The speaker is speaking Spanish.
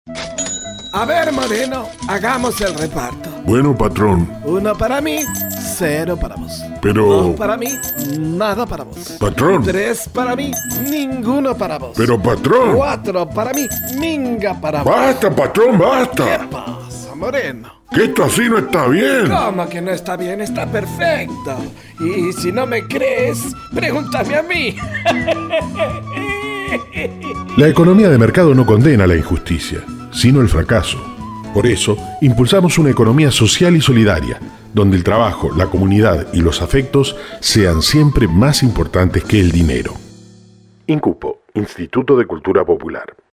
A ver, Moreno, hagamos el reparto. Bueno, patrón. 1 para mí, 0 para vos. Pero... 2 para mí, nada para vos. Patrón. 3 para mí, ninguno para vos. Pero, patrón. 4 para mí, minga para vos. Basta, patrón, ¿Qué basta. pasa, Moreno? Que esto así no está bien. ¿Cómo que no está bien? Está perfecto. Y si no me crees, pregúntame a mí. La economía de mercado no condena la injusticia, sino el fracaso. Por eso, impulsamos una economía social y solidaria, donde el trabajo, la comunidad y los afectos sean siempre más importantes que el dinero. INCUPO, Instituto de Cultura Popular.